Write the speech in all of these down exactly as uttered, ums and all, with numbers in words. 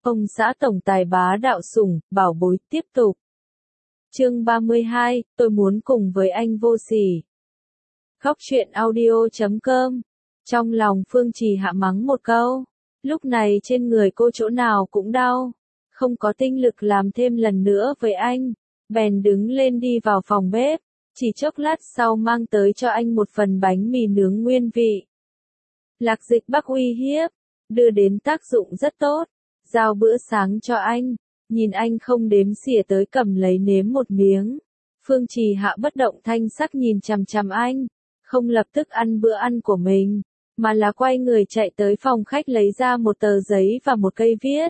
Ông xã tổng tài bá đạo sủng, bảo bối tiếp tục. Chương ba mươi hai, tôi muốn cùng với anh vô sỉ. Góc truyện audio chấm com. Trong lòng Phương Trì Hạ mắng một câu. Lúc này trên người cô chỗ nào cũng đau. Không có tinh lực làm thêm lần nữa với anh. Bèn đứng lên đi vào phòng bếp. Chỉ chốc lát sau mang tới cho anh một phần bánh mì nướng nguyên vị. Lạc Dịch Bắc uy hiếp. Đưa đến tác dụng rất tốt. Giao bữa sáng cho anh. Nhìn anh không đếm xỉa tới cầm lấy nếm một miếng. Phương Trì Hạ bất động thanh sắc nhìn chằm chằm anh. Không lập tức ăn bữa ăn của mình. Mà là quay người chạy tới phòng khách lấy ra một tờ giấy và một cây viết.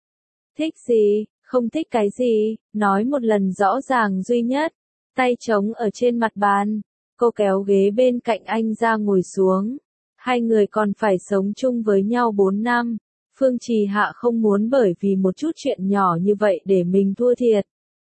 Thích gì, không thích cái gì, nói một lần rõ ràng duy nhất. Tay trống ở trên mặt bàn. Cô kéo ghế bên cạnh anh ra ngồi xuống. Hai người còn phải sống chung với nhau bốn năm. Phương Trì Hạ không muốn bởi vì một chút chuyện nhỏ như vậy để mình thua thiệt.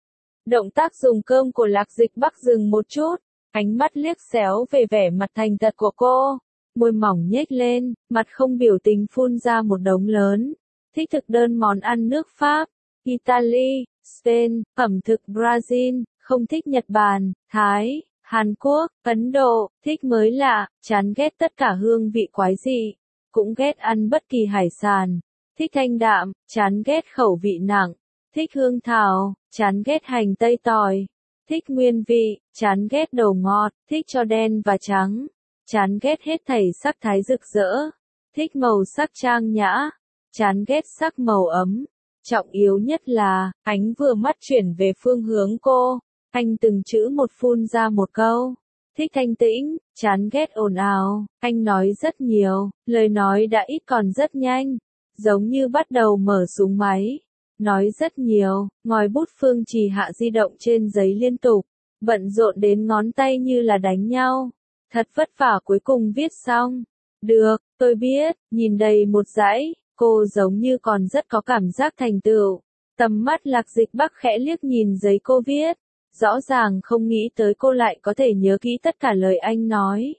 Động tác dùng cơm của Lạc Dịch Bắc dừng một chút. Ánh mắt liếc xéo về vẻ mặt thành thật của cô. Môi mỏng nhếch lên, mặt không biểu tình phun ra một đống lớn. Thích thực đơn món ăn nước Pháp, Italy, Spain, ẩm thực Brazil, không thích Nhật Bản, Thái, Hàn Quốc, Ấn Độ, thích mới lạ, chán ghét tất cả hương vị quái dị, cũng ghét ăn bất kỳ hải sản, thích thanh đạm, chán ghét khẩu vị nặng, thích hương thảo, chán ghét hành tây tỏi, thích nguyên vị, chán ghét đầu ngọt, thích cho đen và trắng, chán ghét hết thảy sắc thái rực rỡ, thích màu sắc trang nhã, chán ghét sắc màu ấm. Trọng yếu nhất là, ánh vừa mắt chuyển về phương hướng cô, anh từng chữ một phun ra một câu. Thích thanh tĩnh, chán ghét ồn ào, anh nói rất nhiều, lời nói đã ít còn rất nhanh, giống như bắt đầu mở súng máy. Nói rất nhiều, ngòi bút Phương Trì Hạ di động trên giấy liên tục, bận rộn đến ngón tay như là đánh nhau. Thật vất vả cuối cùng viết xong. Được, tôi biết, nhìn đầy một dãy, cô giống như còn rất có cảm giác thành tựu. Tầm mắt Lạc Dịch Bắc khẽ liếc nhìn giấy cô viết. Rõ ràng không nghĩ tới cô lại có thể nhớ kỹ tất cả lời anh nói.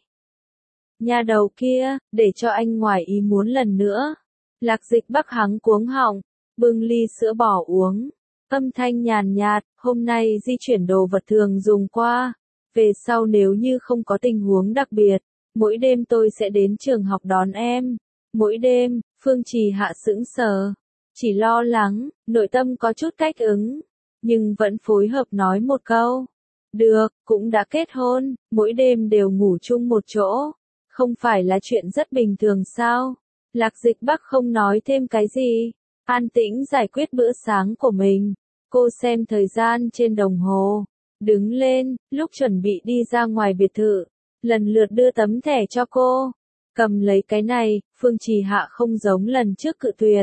Nhà đầu kia, để cho anh ngoài ý muốn lần nữa. Lạc Dịch Bắc hắng cuống họng, bưng ly sữa bỏ uống. Âm thanh nhàn nhạt, hôm nay di chuyển đồ vật thường dùng qua. Về sau nếu như không có tình huống đặc biệt, mỗi đêm tôi sẽ đến trường học đón em. Mỗi đêm, Phương Trì Hạ sững sờ. Chỉ lo lắng, nội tâm có chút cách ứng. Nhưng vẫn phối hợp nói một câu. Được, cũng đã kết hôn, mỗi đêm đều ngủ chung một chỗ. Không phải là chuyện rất bình thường sao? Lạc Dịch Bắc không nói thêm cái gì. An tĩnh giải quyết bữa sáng của mình. Cô xem thời gian trên đồng hồ. Đứng lên, lúc chuẩn bị đi ra ngoài biệt thự. Lần lượt đưa tấm thẻ cho cô. Cầm lấy cái này, Phương Trì Hạ không giống lần trước cự tuyệt.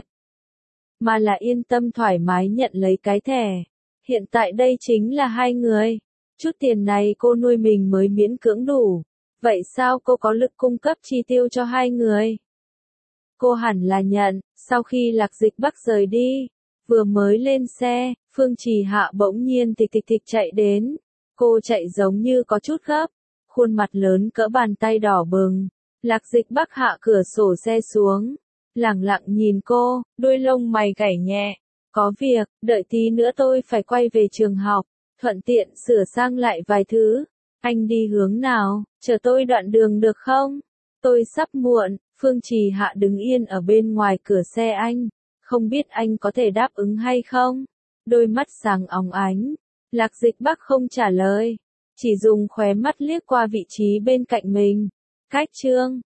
Mà là yên tâm thoải mái nhận lấy cái thẻ. Hiện tại đây chính là hai người. Chút tiền này cô nuôi mình mới miễn cưỡng đủ. Vậy sao cô có lực cung cấp chi tiêu cho hai người? Cô hẳn là nhận, sau khi Lạc Dịch Bắc rời đi. Vừa mới lên xe, Phương Trì Hạ bỗng nhiên tịch tịch tịch chạy đến. Cô chạy giống như có chút gấp. Khuôn mặt lớn cỡ bàn tay đỏ bừng. Lạc Dịch Bắc hạ cửa sổ xe xuống. Lẳng lặng nhìn cô, đôi lông mày gảy nhẹ. Có việc, đợi tí nữa tôi phải quay về trường học, thuận tiện sửa sang lại vài thứ. Anh đi hướng nào, chờ tôi đoạn đường được không? Tôi sắp muộn. Phương Trì Hạ đứng yên ở bên ngoài cửa xe anh. Không biết anh có thể đáp ứng hay không? Đôi mắt sáng óng ánh. Lạc Dịch Bắc không trả lời. Chỉ dùng khóe mắt liếc qua vị trí bên cạnh mình. Cách chương.